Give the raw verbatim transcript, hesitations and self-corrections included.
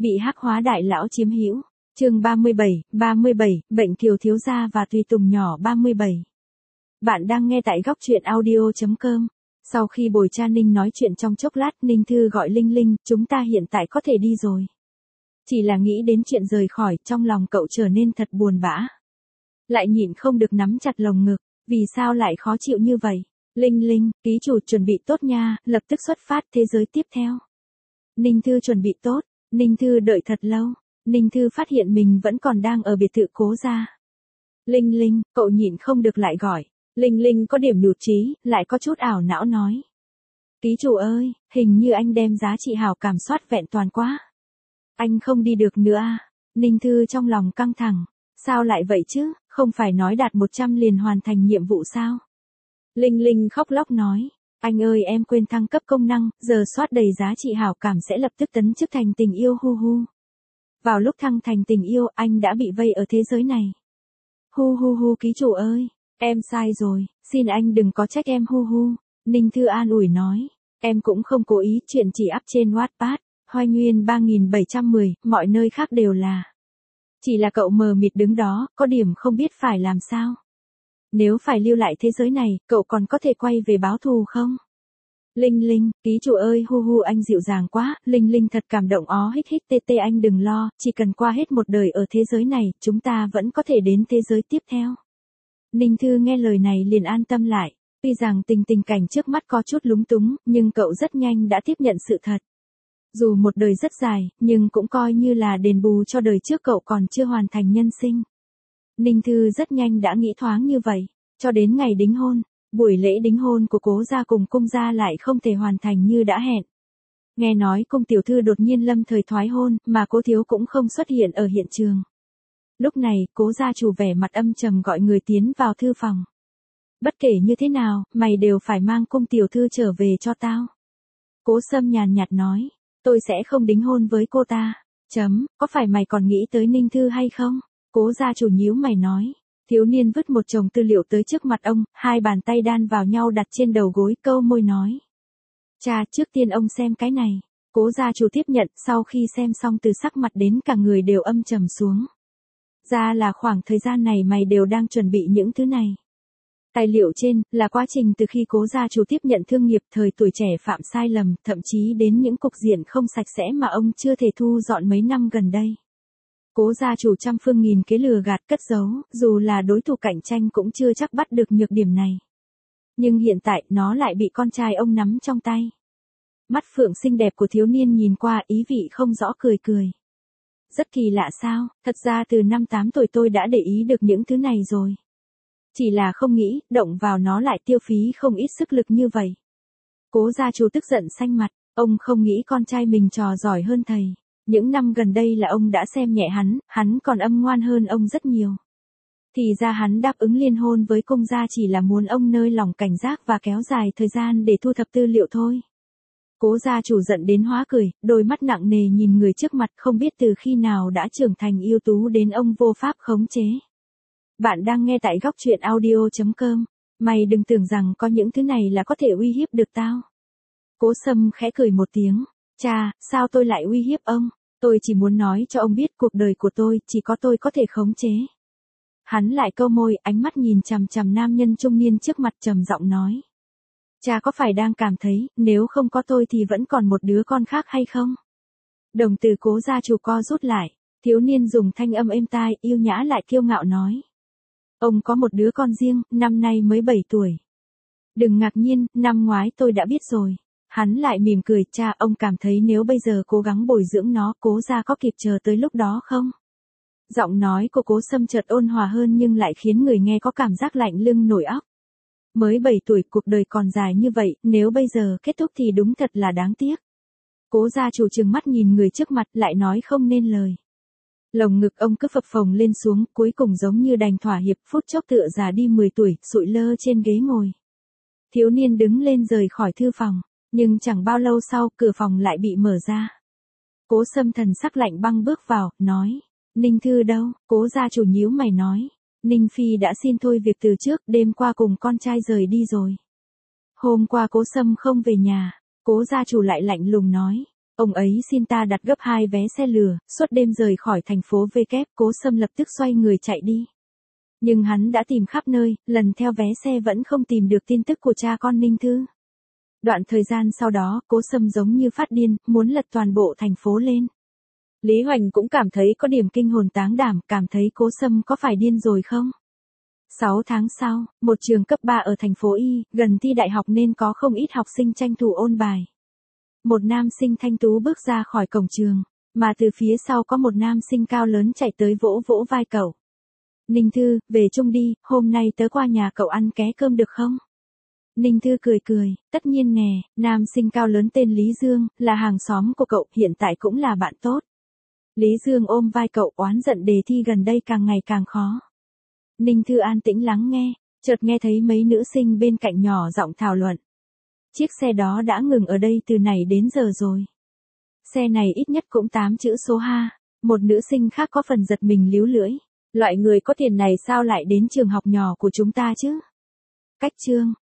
Bị hắc hóa đại lão chiếm hữu. Chương ba mươi bảy, ba mươi bảy, bệnh Kiều thiếu gia và tùy tùng nhỏ ba mươi bảy. Bạn đang nghe tại góc truyện audio chấm com. Sau khi Bồi Cha Ninh nói chuyện trong chốc lát, Ninh Thư gọi Linh Linh, chúng ta hiện tại có thể đi rồi. Chỉ là nghĩ đến chuyện rời khỏi, trong lòng cậu trở nên thật buồn bã. Lại nhịn không được nắm chặt lồng ngực, vì sao lại khó chịu như vậy? Linh Linh, ký chủ chuẩn bị tốt nha, lập tức xuất phát thế giới tiếp theo. Ninh Thư chuẩn bị tốt, Ninh Thư đợi thật lâu, Ninh Thư phát hiện mình vẫn còn đang ở biệt thự Cố gia. Linh Linh, cậu nhịn không được lại gọi. Linh Linh có điểm nhụt chí, lại có chút ảo não nói. Ký chủ ơi, hình như anh đem giá trị hảo cảm soát vẹn toàn quá. Anh không đi được nữa à? Ninh Thư trong lòng căng thẳng. Sao lại vậy chứ, không phải nói đạt một trăm liền hoàn thành nhiệm vụ sao? Linh Linh khóc lóc nói. Anh ơi, em quên thăng cấp công năng, giờ soát đầy giá trị hảo cảm sẽ lập tức tấn chức thành tình yêu hu hu. Vào lúc thăng thành tình yêu, anh đã bị vây ở thế giới này. Hu hu hu, ký chủ ơi, em sai rồi, xin anh đừng có trách em hu hu. Ninh Thư an ủi nói, em cũng không cố ý, chuyện chỉ up trên Wattpad, Hoài Nguyên ba nghìn bảy trăm mười, mọi nơi khác đều là. Chỉ là cậu mờ mịt đứng đó, có điểm không biết phải làm sao. Nếu phải lưu lại thế giới này, cậu còn có thể quay về báo thù không? Linh Linh, ký chủ ơi, hu hu, anh dịu dàng quá. Linh Linh thật cảm động, ó hít hít tê tê, anh đừng lo, chỉ cần qua hết một đời ở thế giới này, chúng ta vẫn có thể đến thế giới tiếp theo. Ninh Thư nghe lời này liền an tâm lại, tuy rằng tình tình cảnh trước mắt có chút lúng túng, nhưng cậu rất nhanh đã tiếp nhận sự thật. Dù một đời rất dài, nhưng cũng coi như là đền bù cho đời trước cậu còn chưa hoàn thành nhân sinh. Ninh Thư rất nhanh đã nghĩ thoáng như vậy, cho đến ngày đính hôn, buổi lễ đính hôn của Cố gia cùng Cung gia lại không thể hoàn thành như đã hẹn. Nghe nói Cung tiểu thư đột nhiên lâm thời thoái hôn, mà Cố thiếu cũng không xuất hiện ở hiện trường. Lúc này, Cố gia chủ vẻ mặt âm trầm gọi người tiến vào thư phòng. Bất kể như thế nào, mày đều phải mang Cung tiểu thư trở về cho tao. Cố Sâm nhàn nhạt nói, tôi sẽ không đính hôn với cô ta. Chấm, có phải mày còn nghĩ tới Ninh Thư hay không? Cố gia chủ nhíu mày nói. Thiếu niên vứt một chồng tư liệu tới trước mặt ông, hai bàn tay đan vào nhau đặt trên đầu gối, câu môi nói. Cha, trước tiên ông xem cái này. Cố gia chủ tiếp nhận, sau khi xem xong từ sắc mặt đến cả người đều âm trầm xuống. Ra là khoảng thời gian này mày đều đang chuẩn bị những thứ này. Tài liệu trên, là quá trình từ khi Cố gia chủ tiếp nhận thương nghiệp, thời tuổi trẻ phạm sai lầm, thậm chí đến những cục diện không sạch sẽ mà ông chưa thể thu dọn mấy năm gần đây. Cố gia chủ trăm phương nghìn kế lừa gạt cất giấu, dù là đối thủ cạnh tranh cũng chưa chắc bắt được nhược điểm này. Nhưng hiện tại, nó lại bị con trai ông nắm trong tay. Mắt phượng xinh đẹp của thiếu niên nhìn qua, ý vị không rõ cười cười. Rất kỳ lạ sao, thật ra từ năm tám tuổi tôi đã để ý được những thứ này rồi. Chỉ là không nghĩ, động vào nó lại tiêu phí không ít sức lực như vậy. Cố gia chủ tức giận xanh mặt, ông không nghĩ con trai mình trò giỏi hơn thầy. Những năm gần đây là ông đã xem nhẹ hắn, hắn còn âm ngoan hơn ông rất nhiều. Thì ra hắn đáp ứng liên hôn với Cung gia chỉ là muốn ông nới lỏng cảnh giác và kéo dài thời gian để thu thập tư liệu thôi. Cố gia chủ giận đến hóa cười, đôi mắt nặng nề nhìn người trước mặt, không biết từ khi nào đã trưởng thành ưu tú đến ông vô pháp khống chế. Bạn đang nghe tại góc truyện audio chấm com. Mày đừng tưởng rằng có những thứ này là có thể uy hiếp được tao. Cố Sâm khẽ cười một tiếng. Cha, sao tôi lại uy hiếp ông? Tôi chỉ muốn nói cho ông biết cuộc đời của tôi, chỉ có tôi có thể khống chế. Hắn lại câu môi, ánh mắt nhìn chằm chằm nam nhân trung niên trước mặt trầm giọng nói. Cha có phải đang cảm thấy, nếu không có tôi thì vẫn còn một đứa con khác hay không? Đồng tử Cố gia chủ co rút lại, thiếu niên dùng thanh âm êm tai, yêu nhã lại kiêu ngạo nói. Ông có một đứa con riêng, năm nay mới bảy tuổi. Đừng ngạc nhiên, năm ngoái tôi đã biết rồi. Hắn lại mỉm cười, cha, ông cảm thấy nếu bây giờ cố gắng bồi dưỡng nó, Cố gia có kịp chờ tới lúc đó không? Giọng nói của Cố Sâm chợt ôn hòa hơn nhưng lại khiến người nghe có cảm giác lạnh lưng nổi óc. Mới bảy tuổi, cuộc đời còn dài như vậy, nếu bây giờ kết thúc thì đúng thật là đáng tiếc. Cố gia chủ trừng mắt nhìn người trước mặt, lại nói không nên lời. Lồng ngực ông cứ phập phồng lên xuống, cuối cùng giống như đành thỏa hiệp, phút chốc tựa già đi mười tuổi, sụi lơ trên ghế ngồi. Thiếu niên đứng lên rời khỏi thư phòng, nhưng chẳng bao lâu sau, cửa phòng lại bị mở ra. Cố Sâm thần sắc lạnh băng bước vào, nói, Ninh Thư đâu? Cố gia chủ nhíu mày nói, Ninh Phi đã xin thôi việc từ trước, đêm qua cùng con trai rời đi rồi. Hôm qua Cố Sâm không về nhà, Cố gia chủ lại lạnh lùng nói, Ông ấy xin ta đặt gấp hai vé xe lừa, suốt đêm rời khỏi thành phố V kép, Cố Sâm lập tức xoay người chạy đi. Nhưng hắn đã tìm khắp nơi, lần theo vé xe vẫn không tìm được tin tức của cha con Ninh Thư. Đoạn thời gian sau đó, Cố Sâm giống như phát điên, muốn lật toàn bộ thành phố lên. Lý Hoành cũng cảm thấy có điểm kinh hồn táng đảm, cảm thấy Cố Sâm có phải điên rồi không? sáu tháng sau, một trường cấp ba ở thành phố Y, gần thi đại học nên có không ít học sinh tranh thủ ôn bài. Một nam sinh thanh tú bước ra khỏi cổng trường, mà từ phía sau có một nam sinh cao lớn chạy tới vỗ vỗ vai cậu. Ninh Thư, về chung đi, hôm nay tớ qua nhà cậu ăn ké cơm được không? Ninh Thư cười cười, tất nhiên nè, nam sinh cao lớn tên Lý Dương, là hàng xóm của cậu, hiện tại cũng là bạn tốt. Lý Dương ôm vai cậu oán giận đề thi gần đây càng ngày càng khó. Ninh Thư an tĩnh lắng nghe, chợt nghe thấy mấy nữ sinh bên cạnh nhỏ giọng thảo luận. Chiếc xe đó đã ngừng ở đây từ này đến giờ rồi. Xe này ít nhất cũng tám chữ số ha. Một nữ sinh khác có phần giật mình líu lưỡi. Loại người có tiền này sao lại đến trường học nhỏ của chúng ta chứ? Cách chương.